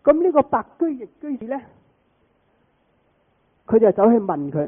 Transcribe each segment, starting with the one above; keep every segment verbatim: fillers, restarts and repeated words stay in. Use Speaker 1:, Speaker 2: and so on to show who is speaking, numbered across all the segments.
Speaker 1: 咁呢個白居易居士呢，佢就走去問佢，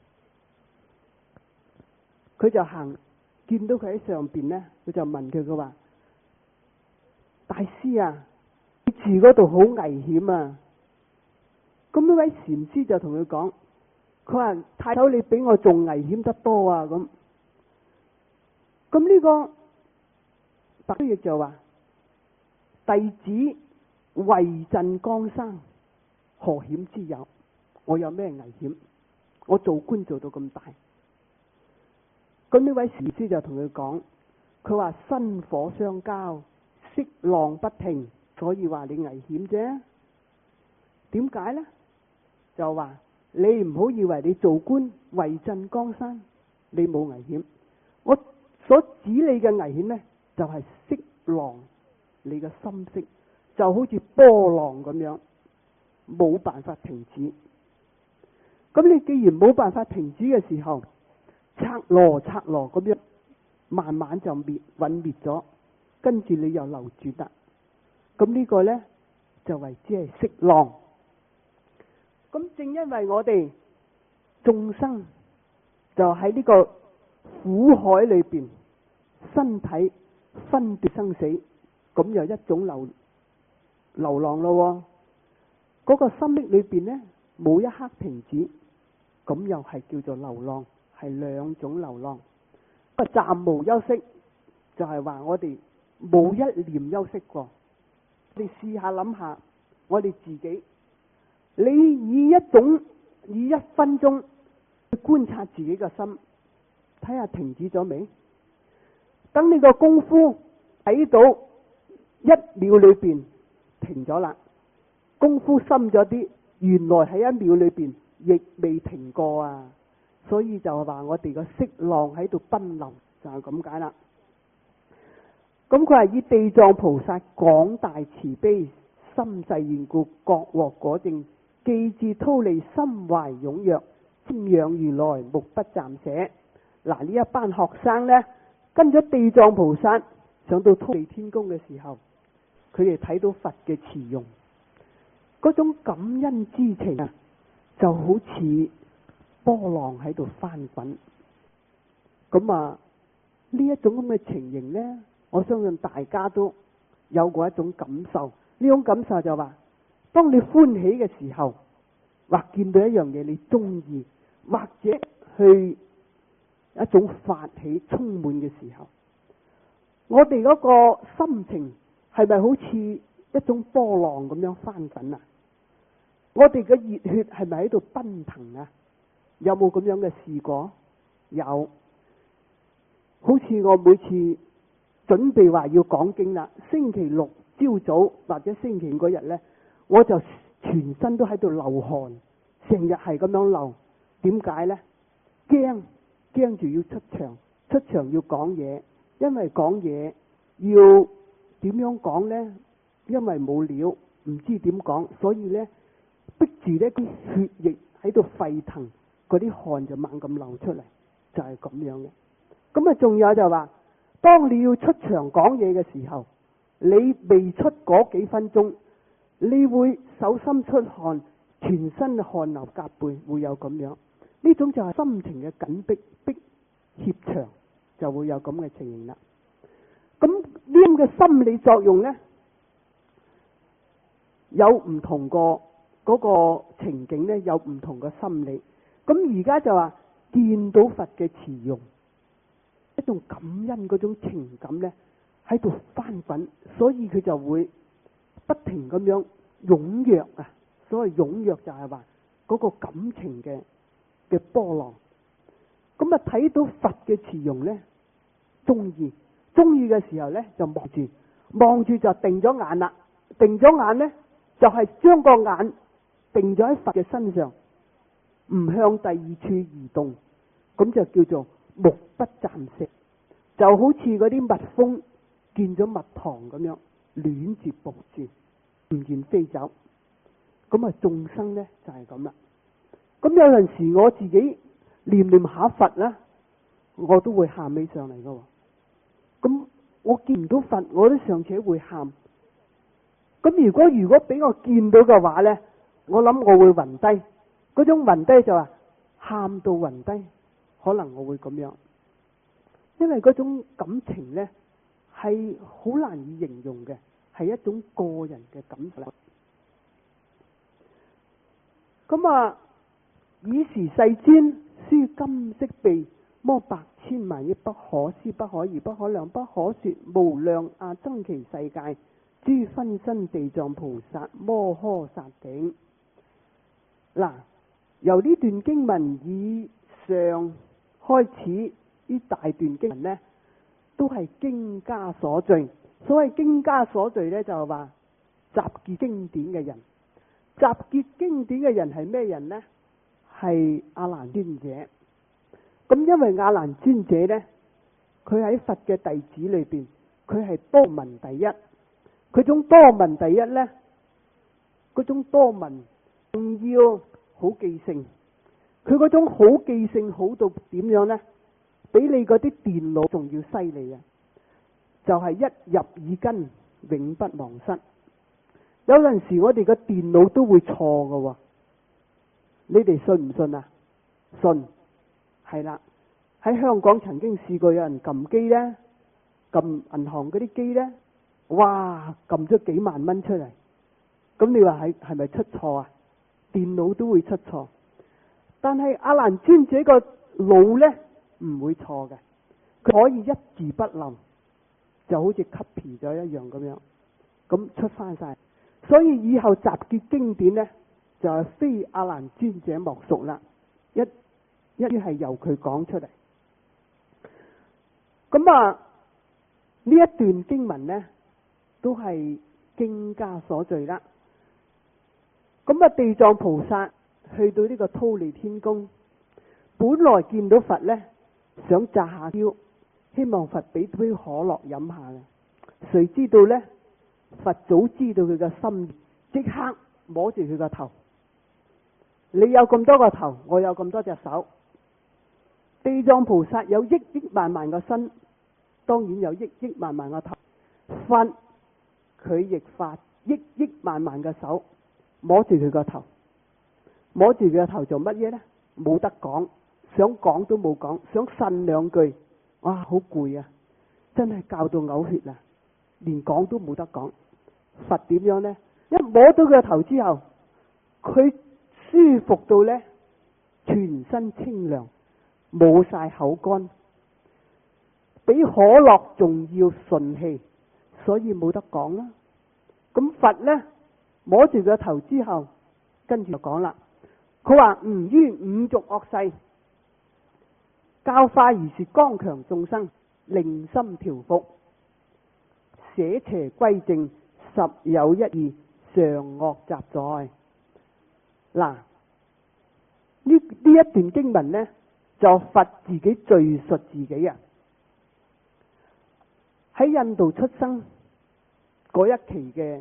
Speaker 1: 佢就行見到佢喺上邊呢，佢就問佢，佢話：大師啊，你住嗰度好危險啊！咁呢位禪師就同佢講，佢話：太頭你比我仲危險得多啊！咁咁呢個白居易就話：弟子為鎮江山，何險之有？我有咩危險？我做官做到咁大。咁呢位禪師就同佢講，佢話：薪火相交，色浪不停，所以話你危險啫。點解呢？就話你唔好以為你做官為鎮江山，你冇危險。我所指你嘅危險呢，就係色浪，你嘅心色就好似波浪咁樣，冇辦法停止。咁你既然冇辦法停止嘅時候，拆羅拆羅咁樣，慢慢就滅殞滅咗，跟住你又留住得。咁呢個呢，就為之係色浪。咁正因為我哋眾生就喺呢個苦海裏邊，身體分別生死，咁又一種流流浪咯。嗰、那個心力裏邊呢，冇一刻停止，咁又係叫做流浪，係兩種流浪。個暫無休息，就係、是、話我哋冇一念休息過。你試下諗下，我哋自己，你以一種以一分鐘去觀察自己嘅心，睇下停止咗未？等你個功夫睇到一秒裏邊停咗啦，功夫深咗啲，原來喺一秒裏邊亦未停過啊！所以就係話我哋個色浪喺度奔流，就係咁解啦。咁佢係以地藏菩薩廣大慈悲，心誓願故，各獲果證，記志韜利，心懷踴躍，瞻仰如來，目不暫捨。嗱，呢一班學生呢，跟咗地藏菩薩上到忉利天宮嘅時候，佢哋睇到佛嘅慈容，嗰種感恩之情啊，就好似波浪喺度翻滾。咁啊，呢一種咁嘅情形呢，我相信大家都有過一種感受。呢種感受就話，當你歡喜嘅時候，或見到一樣嘢你中意，或者去一種發起充滿嘅時候，我哋嗰個心情係咪好似一種波浪咁樣翻滾啊？我哋嘅熱血係咪喺度奔騰啊？有冇咁樣嘅試過？有。好似我每次準備話要講經啦，星期六朝早或者星期五嗰日呢，我就全身都喺度流汗，成日係咁樣流。點解呢？驚驚住要出場，出場要講嘢，因為講嘢要點樣講呢？因為冇料，唔知點講，所以呢，逼住呢啲血液喺度沸騰，嗰啲汗就猛咁流出嚟，就係咁樣嘅。咁啊，仲有就話，當你要出場講嘢嘅時候，你未出嗰幾分鐘，你會手心出汗，全身嘅汗流浹背，會有咁樣。呢種就係心情嘅緊迫逼怯場，就會有咁嘅情形啦。咁呢咁嘅心理作用呢，有唔同個嗰個情景呢，有唔同嘅心理。咁而家就話見到佛嘅慈容，一種感恩嗰種情感呢，喺度翻滾，所以佢就會不停咁樣踴躍啊！所謂踴躍就係話嗰個感情嘅嘅波浪。咁啊，睇到佛嘅慈容呢，中意中意嘅時候呢，就望住望住就定咗眼啦。定咗眼呢，就係將個眼定咗喺佛嘅身上，唔向第二處移動，咁就叫做目不暫捨，就好似嗰啲蜜蜂見咗蜜糖咁樣，戀住捕住，唔願飛走。咁啊，眾生呢就係咁啦。咁有陣時我自己念念下佛啦，我都會喊起上嚟噶。咁我見唔到佛，我都尚且會喊。 咁如果如果俾我見到嘅話呢，我諗我會暈低，嗰種暈低就話喊到暈低，可能我會咁樣，因為嗰種感情呢係好難以形容嘅，係一種個人嘅感受。咁啊，以時世尊，書金色臂，摩百千萬億，不可思不可議不可量不可說，無量阿僧祇世界，諸分身地藏菩薩摩訶薩頂。嗱，由呢段經文以上開始，呢大段經文呢都係經家所聚。所謂經家所聚呢，就係話集結經典嘅人。集結經典嘅人係咩人呢？係阿難尊者。咁因為阿難尊者呢，佢喺佛嘅弟子裏邊，佢係多聞第一。佢種多聞第一呢，嗰種多聞仲要好記性。佢嗰種好記性好到點樣呢？比你嗰啲電腦仲要犀利啊！就係、是、一入耳根，永不忘失。有陣時我哋個電腦都會錯㗎，你哋信唔信啊？信，係啦。喺香港曾經試過有人撳機呢，撳銀行嗰啲機呢，哇，撳咗幾萬蚊出嚟。咁你話係係咪出錯啊？電腦都會出錯，但係阿難尊者個腦呢唔會錯嘅，佢可以一字不漏，就好似 copy 咗一樣咁樣，咁出翻晒。所以以後集結經典呢，就係非阿難尊者莫屬啦，一一於係由佢講出嚟。咁啊，呢一段經文呢，都係經家所聚啦。咁啊，地藏菩薩去到呢個忉利天宮，本來見到佛呢，想詐下嬌，希望佛俾杯可樂飲下嘅。誰知道呢？佛早知道佢嘅心意，即刻摸住佢個頭。你有咁多個頭，我有咁多隻手。地藏菩薩有億億萬萬個身，當然有億億萬萬個頭。佛佢亦發億億萬萬個手，摸住佢個頭，摸住佢個頭做乜嘢呢？冇得講，想講都冇講，想呻兩句，哇，好攰啊！真係教到嘔血啦，連講都冇得講。佛點樣呢？一摸到佢個頭之後，佢舒服到呢，全身清涼，冇晒口乾，比可樂仲要順氣，所以冇得講啦。咁佛呢，摸住佢個頭之後，跟住就講啦。佢話吾於五濁惡世，教化如是剛強眾生，令心調伏，捨邪歸正，十有一二，常惡雜在。嗱，呢呢一段經文呢，就佛自己敘述自己啊。喺印度出生嗰一期嘅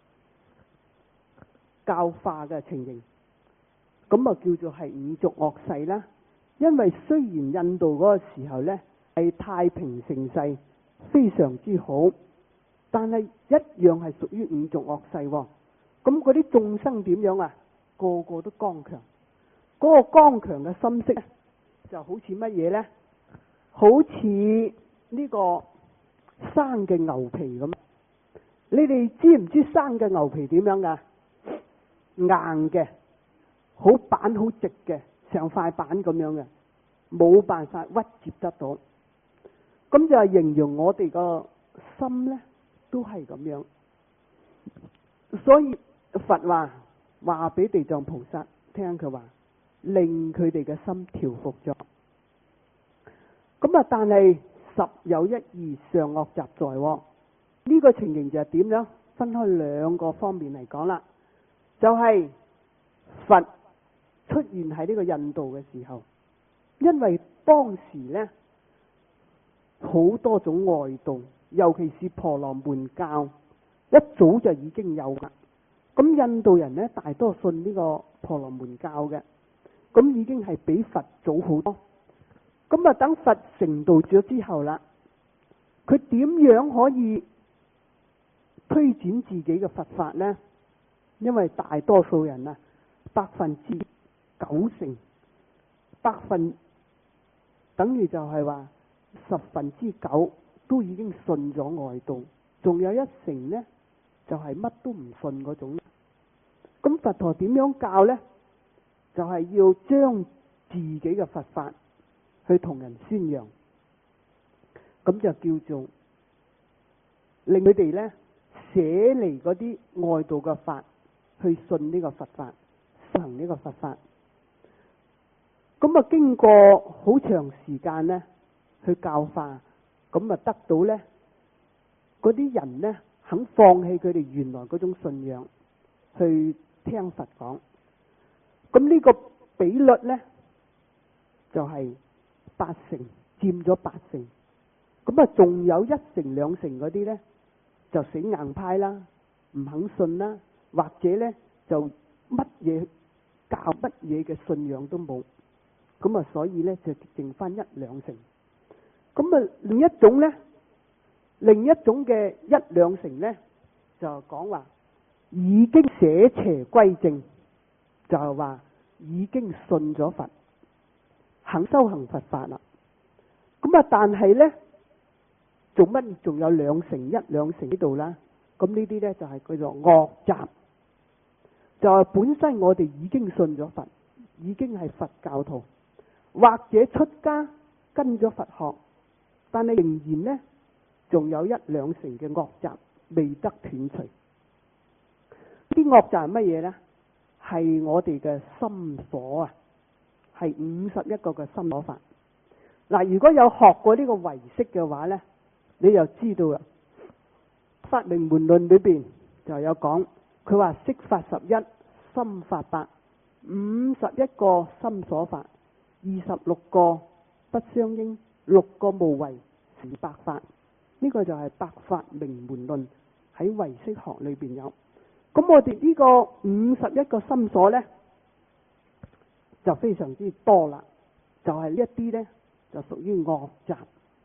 Speaker 1: 教化嘅情形，咁啊叫做係五濁惡世啦。因為雖然印度嗰個時候呢係太平盛世，非常之好，但係一樣係屬於五濁惡世。咁嗰啲眾生點樣啊？個個都剛強。嗰、那個剛強嘅心識就好似乜嘢呢？好似呢個生嘅牛皮咁。你哋知唔知生嘅牛皮點樣噶？硬嘅，好板好直嘅，成塊板咁樣嘅，冇辦法屈接得到。咁就係形容我哋個心呢，都係咁樣。所以佛話話俾地藏菩薩聽，佢話令佢哋嘅心調伏咗。咁啊，但係十有一二，常惡雜在。呢個情形就係點樣？分開兩個方面嚟講啦，就係佛出現喺呢個印度嘅時候，因為當時呢好多種外道，尤其是婆羅門教，一早就已經有啦。咁印度人呢，大多信呢個婆羅門教嘅，咁已經係比佛早好多。咁啊，等佛成道咗之後啦，佢點樣可以推展自己嘅佛法呢？因為大多數人啊，百分之九成，百分等於就係話十分之九都已經信咗外道，仲有一成呢，就係乜都唔信嗰種。咁佛陀點樣教呢？就係要將自己嘅佛法去同人宣揚，咁就叫做令佢哋呢捨離嗰啲外道嘅法，去信呢個佛法，修行呢個佛法。咁啊，經過好長時間呢去教化，咁啊得到呢嗰啲人呢肯放棄佢哋原來嗰種信仰，去聽佛講。咁呢個比率呢，就係八成，佔咗八成。咁啊，仲有一成兩成嗰啲呢，就死硬派啦，唔肯信啦，或者呢就乜嘢教乜嘢嘅信仰都冇。咁啊，所以呢就剩翻一兩成。咁啊，另一種呢，另一種嘅一兩成呢，就講話已經捨邪歸正，就係話已經信咗佛，肯修行佛法啦。咁啊，但係呢，做乜仲有兩成一兩成呢度啦？咁呢啲呢，就係叫做惡習，就係本身我哋已經信咗佛，已經係佛教徒，或者出家跟咗佛學，但係仍然呢，仲有一兩成嘅惡習未得斷除。啲惡習係乜嘢呢？係我哋嘅心所啊，係五十一個嘅心所法。嗱，如果有學過呢個唯識嘅話呢，你就知道啦。法明門論裏邊就有講，佢話色法十一，心法八，五十一個心所法，二十六個不相應，六個無為，是百法。呢、這個就係百法明門論喺唯識學裏邊有。咁我哋呢個五十一個心所呢，就非常之多啦，就係、是、呢一啲呢，就屬於惡習。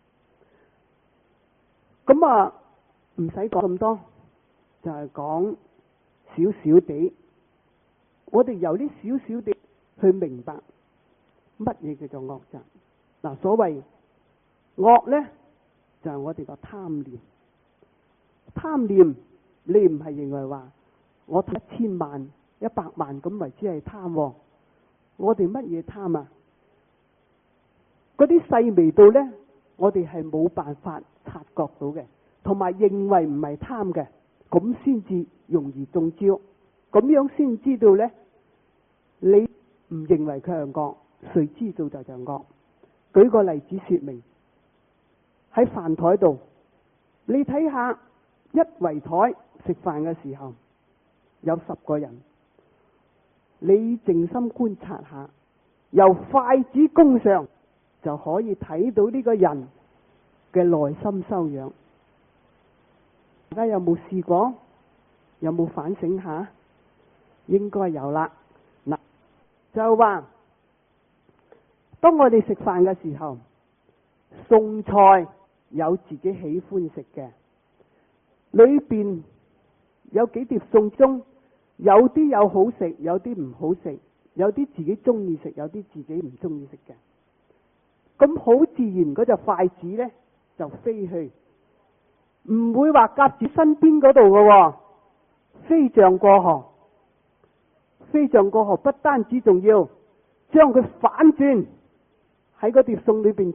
Speaker 1: 咁啊，唔使講咁多，就係講少少地。我哋由呢少少地去明白乜嘢叫做惡習。嗱，所謂惡呢，就係、是、我哋個貪念。貪念，你唔係認為話我睇一千萬、一百萬咁為之係貪。我哋乜嘢貪啊？嗰啲細微到呢，我哋係冇辦法察覺到嘅，同埋認為唔係貪嘅，咁先至容易中招。咁樣先知道呢，你唔認為佢係惡，誰知道就就惡。舉個例子說明，喺飯台度，你睇下一圍台食飯嘅時候，有十個人，你靜心觀察下，由筷子弓上就可以睇到呢個人嘅內心修養。大家有冇試過？有冇反省下？應該有啦。嗱，就話當我哋食飯嘅時候，餸菜有自己喜歡食嘅，裏邊有幾碟餸中，有啲有好食，有啲唔好食，有啲自己中意食，有啲自己唔中意食嘅。咁好自然嗰隻筷子呢，就飛去，唔會話夾住身邊嗰度嘅，飛象過河。飛象過河不單止仲要將佢反轉喺嗰碟餸裏邊，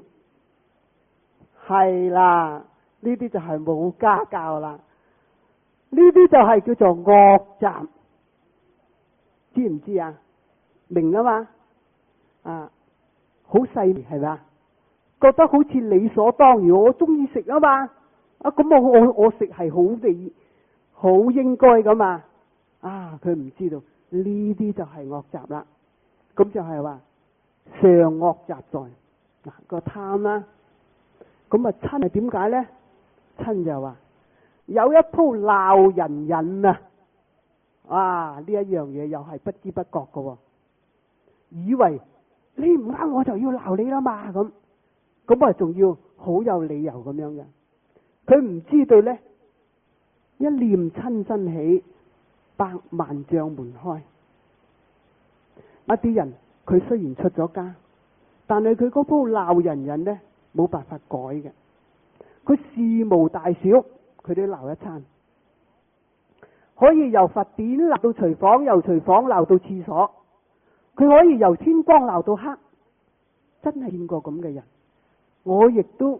Speaker 1: 係啦，呢啲就係冇家教啦，呢啲就係叫做惡習，知唔知啊？明啊嘛？啊，好細微係咪？覺得好似理所當然，我中意食啊嘛，啊咁我我我食係好地好應該噶嘛，啊佢唔知道呢啲就係惡習啦，咁就係話上惡習在嗱個貪啦，咁啊親係點解咧？親就話有一鋪鬧人癮啊，啊呢一樣嘢又係不知不覺噶，以為你唔啱我就要鬧你啦嘛咁。咁啊，仲要好有理由咁樣嘅，佢唔知道呢， 一念親身起，百萬障門開。一啲人佢雖然出咗家，但係佢嗰鋪鬧人人呢，冇辦法改嘅。佢事無大小，佢都鬧一餐。可以由佛典鬧到廚房，由廚房鬧到廁所。佢可以由天光鬧到黑。真係見過咁嘅人，我亦都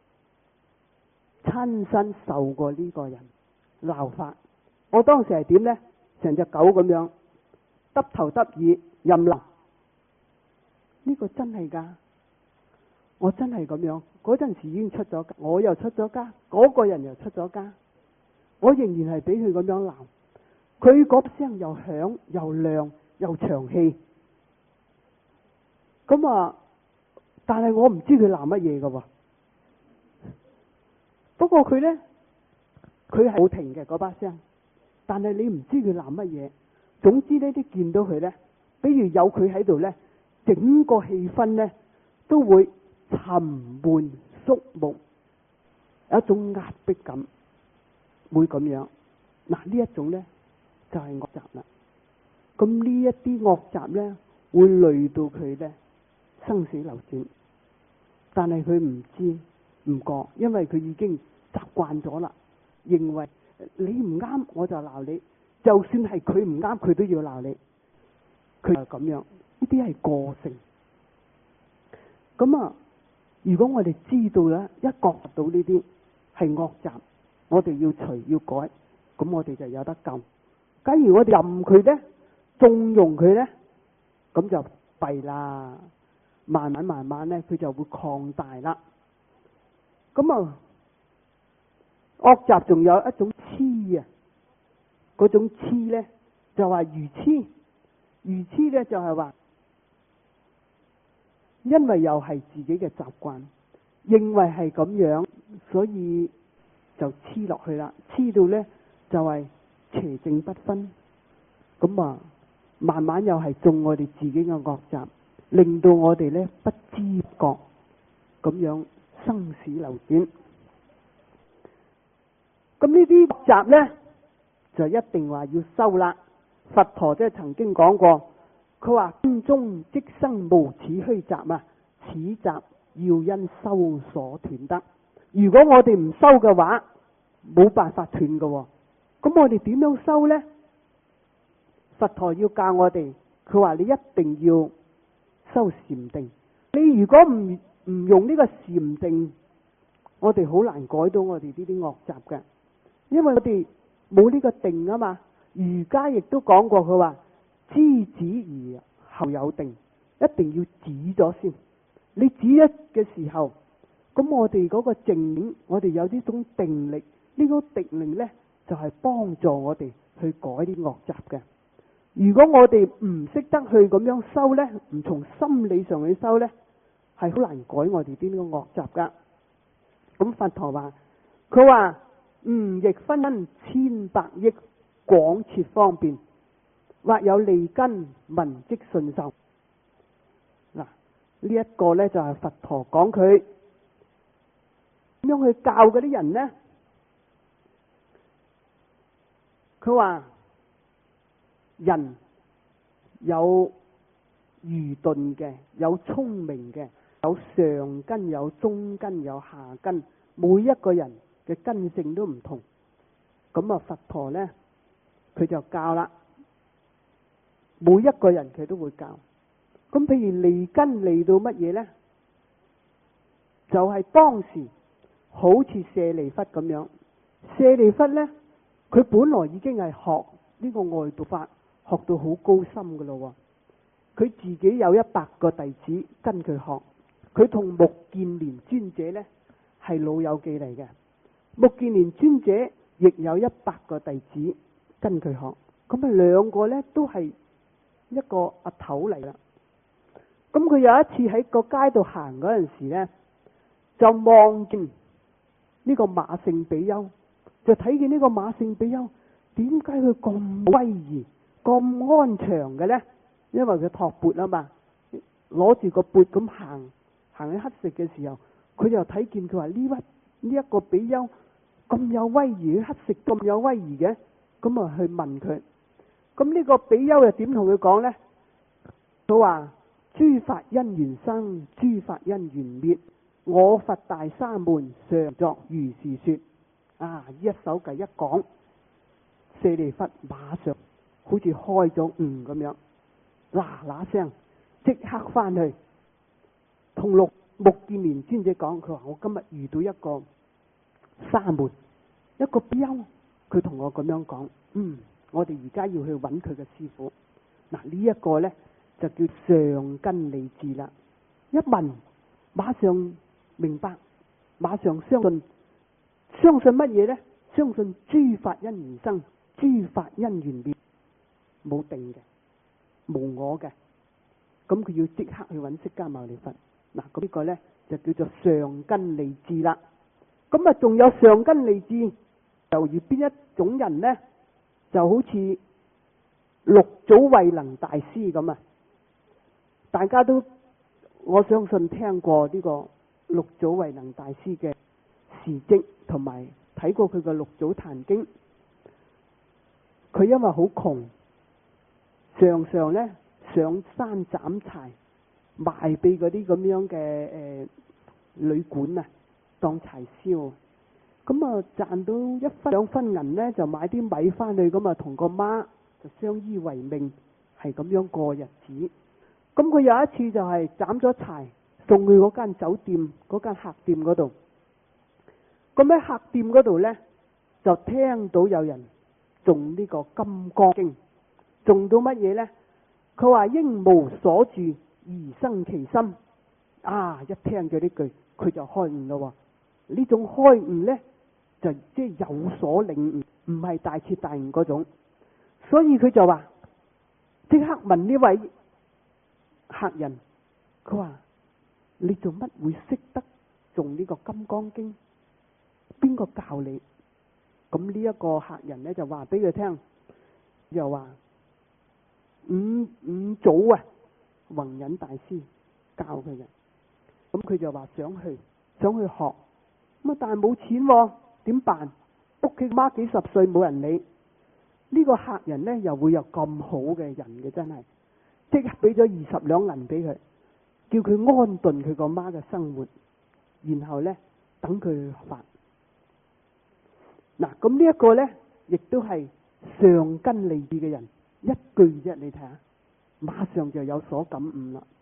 Speaker 1: 親身受過呢個人鬧法。我當時係點呢？成隻狗咁樣，耷頭耷耳任鬧。呢個真係噶，我真係咁樣。嗰陣時已經出咗家，我又出咗家，嗰個人又出咗家，我仍然係俾佢咁樣鬧。佢嗰聲又響又亮又長氣，咁啊！但係我唔知佢鬧乜嘢噶喎。不過佢呢，佢係冇停嘅嗰把聲，但係你唔知佢鬧乜嘢。總之呢，啲見到佢呢，比如有佢喺度呢，整個氣氛呢都會沉悶肅穆，有一種壓迫感，會咁樣。嗱，呢一種呢，就係惡習啦。咁呢一啲惡習呢，會累到佢呢生死流轉，但係佢唔知唔覺，因為佢已經習慣咗啦，認為你唔啱我就鬧你，就算係佢唔啱佢都要鬧你，佢就咁樣。呢啲係個性。咁啊，如果我哋知道咧，一覺到呢啲係惡習，我哋要除要改，咁我哋就有得救。假如我哋任佢咧，縱容佢咧，咁就弊啦。慢慢慢慢咧，佢就會擴大啦。咁啊，惡習仲有一種痴啊，嗰種痴咧就話愚痴，愚痴咧就係話，因為又係自己嘅習慣，認為係咁樣，所以就黐落去啦。黐到咧就係邪正不分，咁啊，慢慢又係中我哋自己嘅惡習。令到我哋咧不知覺咁樣生死流轉。咁呢啲惡習咧就一定話要收啦。佛陀即係曾經講過，佢話心中即生無始虛習啊，此習要因修所斷得。如果我哋唔收嘅話，冇辦法斷㗎喎。咁我哋點樣收咧？佛陀要教我哋，佢話你一定要修禪定。你如果唔唔用呢個禪定，我哋好難改到我哋呢啲惡習嘅，因為我哋冇呢個定啊嘛。儒家亦都講過，佢話知止而後有定，一定要止咗先。你止一嘅時候，咁我哋嗰個正念，我哋有呢種定力，呢個定力呢，就係幫助我哋去改啲惡習嘅。如果我哋唔識得去咁樣修呢，唔從心理上去修呢，係好難改我哋啲呢個惡習噶。咁佛陀話，佢話吾亦分因千百億廣設方便，或有利根聞即信受。嗱，呢一個呢，就係佛陀講佢點樣去教嗰啲人呢？佢話人有愚鈍嘅，有聰明嘅，有上根，有中根，有下根，每一個人嘅根性都唔同。咁啊，佛陀呢，佢就教啦，每一個人佢都會教。咁譬如利根利到乜嘢呢？就係、是、當時好似舍利弗咁樣，舍利弗呢，佢本來已經係學呢個外道法，學到好高深噶咯。佢自己有一百個弟子跟佢學，佢同目犍連尊者呢係老友記嚟嘅。目犍連尊者亦有一百個弟子跟佢學，咁啊兩個呢都係一個阿頭嚟啦。咁佢有一次喺個街度行嗰陣時呢，就望見呢個馬勝比丘，就睇見呢個馬勝比丘，點解佢咁威儀、咁安詳嘅呢？因為佢托缽啊嘛，攞住個缽咁行，行喺乞食嘅時候，佢就睇見佢話呢屈呢一個比丘咁有威儀，乞食咁有威儀嘅，咁啊去問佢。咁呢個比丘又點同佢講呢？佢話：諸法因緣生，諸法因緣滅。我佛大沙門常作如是說。啊！呢一首偈一講，舍利弗馬上好似開咗悟咁樣，嗱嗱聲即刻翻去同六目犍連尊者講。佢話：我今日遇到一個沙門，一個比丘，佢同我咁樣講。嗯，我哋而家要去揾佢嘅師父。嗱，呢一個呢，就叫上根利智啦。一問馬上明白，馬上相信。相信乜嘢呢？相信諸法因緣生，諸法因緣滅，冇定嘅，無我嘅。咁佢要即刻去揾釋迦牟尼佛。嗱，咁呢個呢，就叫做上根利智啦。咁啊，仲有上根利智，猶如邊一種人呢？就好似六祖慧能大師咁啊！大家都我相信聽過呢個六祖慧能大師嘅事蹟，同埋睇過佢嘅《六祖壇經》。佢因為好窮，常常呢上山斬柴賣俾嗰啲咁樣嘅誒、呃、旅館啊，當柴燒。咁啊賺到一分兩分銀呢，就買啲米翻去，咁啊同個媽就相依為命，係咁樣過日子。咁佢有一次就係斬咗柴，送去嗰間酒店嗰間客店嗰度。咁喺客店嗰度呢，就聽到有人誦呢個《金剛經》，誦到乜嘢呢？佢話應無所住而生其心。啊！一聽咗呢句，佢就開悟咯。呢種開悟呢，就即係有所領悟，唔係大徹大悟嗰種。所以佢就話即刻問呢位客人，佢話：你做乜會識得誦呢個《金剛經》？邊個教你？咁呢一個客人呢，就話俾佢聽，又話五五祖啊，弘忍大師教佢嘅。咁佢就話想去，想去學，咁啊但係冇錢喎，點辦？屋企媽幾十歲冇人理，呢個客人呢，又會有咁好嘅人嘅，真係即刻俾咗二十兩銀俾佢，叫佢安頓佢個媽嘅生活，然後呢，等佢去學法。嗱，咁呢一個呢，亦都係上根利智嘅人，一句啫，你睇下，馬上就有所感悟啦。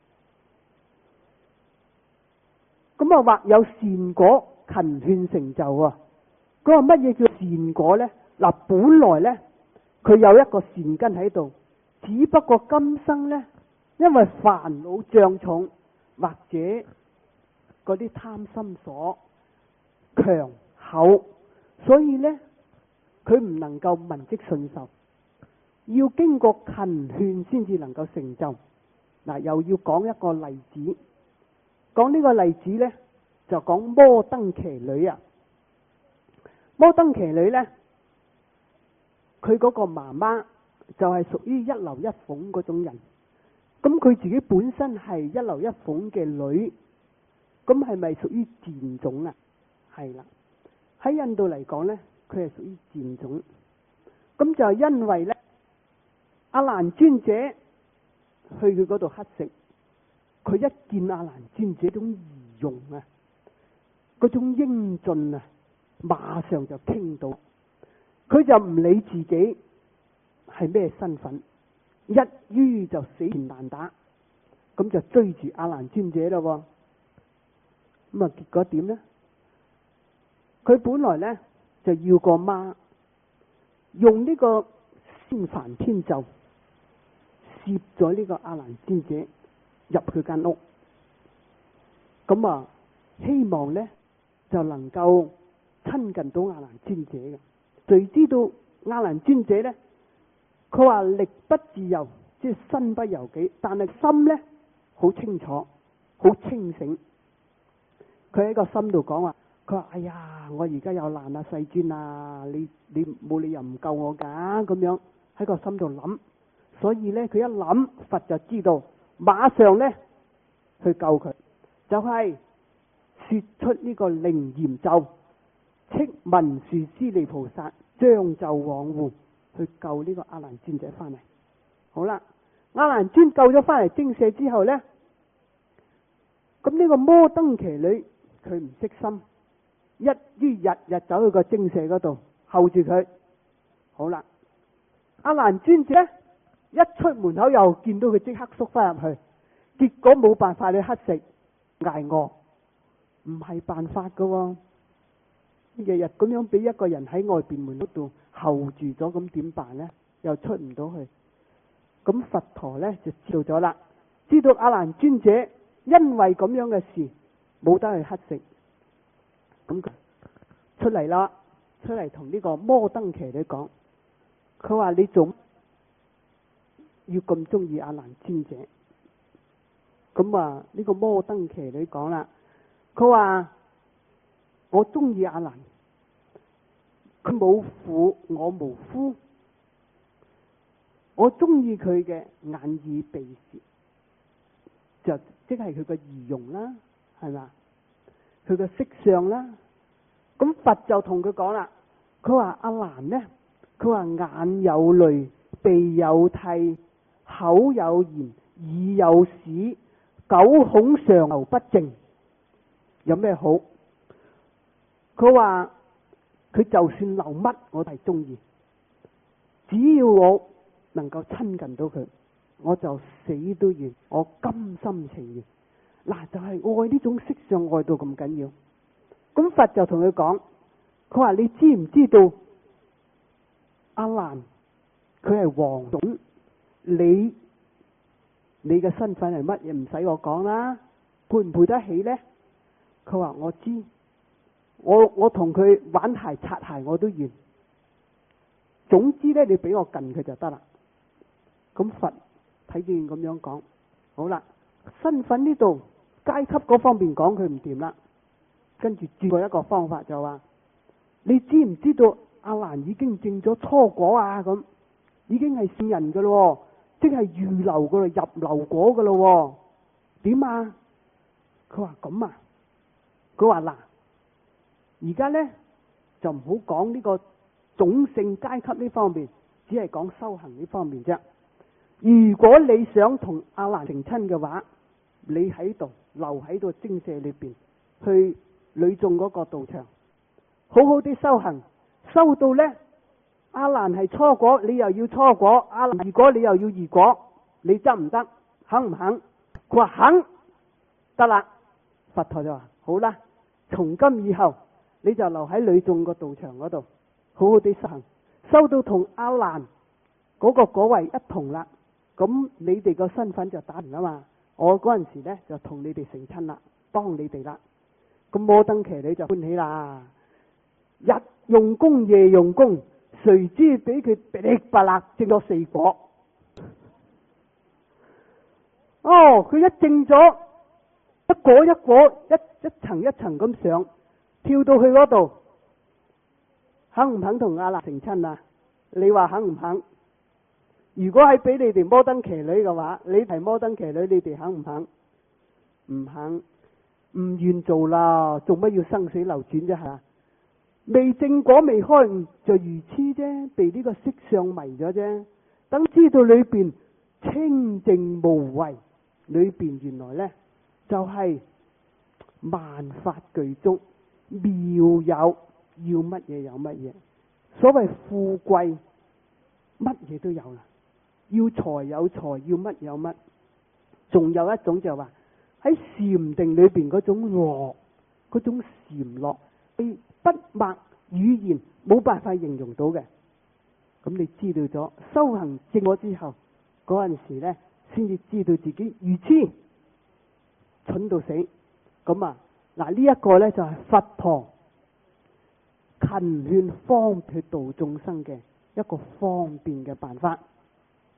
Speaker 1: 咁啊，或有善果勤勸成就啊。嗰個乜嘢叫善果呢？嗱，本來呢，佢有一個善根喺度，只不過今生呢，因為煩惱障重，或者嗰啲貪心所強厚，所以呢，佢唔能夠聞即信受，要經過勤勸先至能夠成就。嗱，又要講一個例子。講呢個例子呢，就講摩登伽女啊。摩登伽女呢，佢嗰個媽媽就係屬於一樓一鳳嗰種人。咁佢自己本身係一樓一鳳嘅女，咁係咪屬於賤種啊？係啦，喺印度嚟講呢，佢係屬於賤種。咁就係因為呢，阿難尊者去佢嗰度乞食。佢一見阿難尊者嗰種儀容啊，嗰種英俊啊，馬上就傾到，佢就唔理自己係咩身份，一於就死纏爛打，咁就追住阿難尊者咯。咁啊，結果點呢？佢本來呢，就要個媽用呢個仙梵天咒攝咗呢個阿難尊者入佢間屋，咁啊，希望呢就能夠親近到阿難尊者嘅。誰知道阿難尊者呢，佢話力不自由，即係身不由己，但係心呢好清楚，好清醒。佢喺個心度講話，佢話：哎呀，我而家有難啊，世尊啊，你你冇理由唔救我噶，咁樣喺個心度諗。所以呢，佢一諗，佛就知道。馬上呢去救佢，就係、是、說出呢個楞嚴咒， 斥文殊師利菩薩將就往護去救呢個阿難尊者翻嚟。好啦，阿難尊救咗翻嚟精舍之後呢，咁呢個摩登伽女佢唔識心，一於日日走去個精舍嗰度候住佢。好啦，阿難尊者一出門口又見到佢，即刻縮翻入去，結果冇辦法，你乞食挨餓，唔係辦法噶喎。日日咁樣俾一個人喺外邊門嗰度候住咗，咁點辦呢？又出唔到去。咁佛陀呢就知道咗啦，知道阿難尊者因為咁樣嘅事冇得去乞食，咁佢出嚟啦，出嚟同呢個摩登伽女講，佢話你做要咁中意阿難尊者？咁啊呢個摩登伽女講啦，佢話我中意阿難，佢冇父我無夫，我中意佢嘅眼耳鼻舌，就即係佢個儀容啦，係嘛？佢個色相啦。咁佛就同佢講啦，佢話阿難呢，佢話眼有淚，鼻有涕，口有鹽，耳有屎，九孔常流不淨，有咩好？佢話佢就算流乜我都係中意，只要我能夠親近到佢，我就死都願，我甘心情願。嗱，就係愛呢種色相愛到咁緊要。咁佛就同佢講，佢話你知唔知道阿難佢係王種，你你嘅身份係乜嘢？唔使我講啦，配唔配得起呢？佢話我知，我我同佢玩鞋擦鞋我都願。總之呢，你俾我近佢就得啦。咁佛睇見咁樣講，好啦，身份呢度階級嗰方面講佢唔掂啦，跟住轉過一個方法就話，你知唔知道阿難已經證咗初果啊？咁已經係聖人噶咯，即係預流噶啦，入流果噶咯，點啊？佢話咁啊，佢話嗱，而家呢，就唔好講呢個種姓階級呢方面，只係講修行呢方面啫。如果你想同阿難成親嘅話，你喺度留喺度精舍裏邊，去女眾嗰個道場，好好啲修行，修到呢，阿難係初果，你又要初果；阿難二果，你又要二果，你得唔得？肯唔肯？佢話肯，得啦。佛陀就話好啦，從今以後你就留喺女眾個道場嗰度，好好啲修行，修到同阿難嗰個果位一同啦。咁你哋個身份就打唔啦嘛？我嗰陣時咧就同你哋成親啦，幫你哋啦。咁摩登伽女就歡喜啦，日用功夜用功，誰知俾佢噼里啪啦證咗四果。哦，佢一證咗一果一果一一層一層咁上，跳到去嗰度，肯唔肯同阿難成親啊？你話肯唔肯？如果係俾你哋摩登伽女嘅話，你係摩登伽女，你哋肯唔肯？唔肯，唔願做啦，做乜要生死流轉啫？吓，未正果未開悟就愚痴啫，被呢個色相迷咗啫。等知道裏邊清淨無為，裏邊原來呢就係、是、萬法具足，妙有，要乜嘢有乜嘢。所謂富貴，乜嘢都有啦。要財有財，要乜有乜。仲有一種就話喺禪定裏邊嗰種樂，嗰種禪樂，係筆墨語言冇辦法形容到嘅。咁你知道咗修行正果之後，嗰陣時呢先至知道自己愚痴蠢到死。咁啊嗱，呢一個呢就係佛陀勤勸方便度眾生嘅一個方便嘅辦法。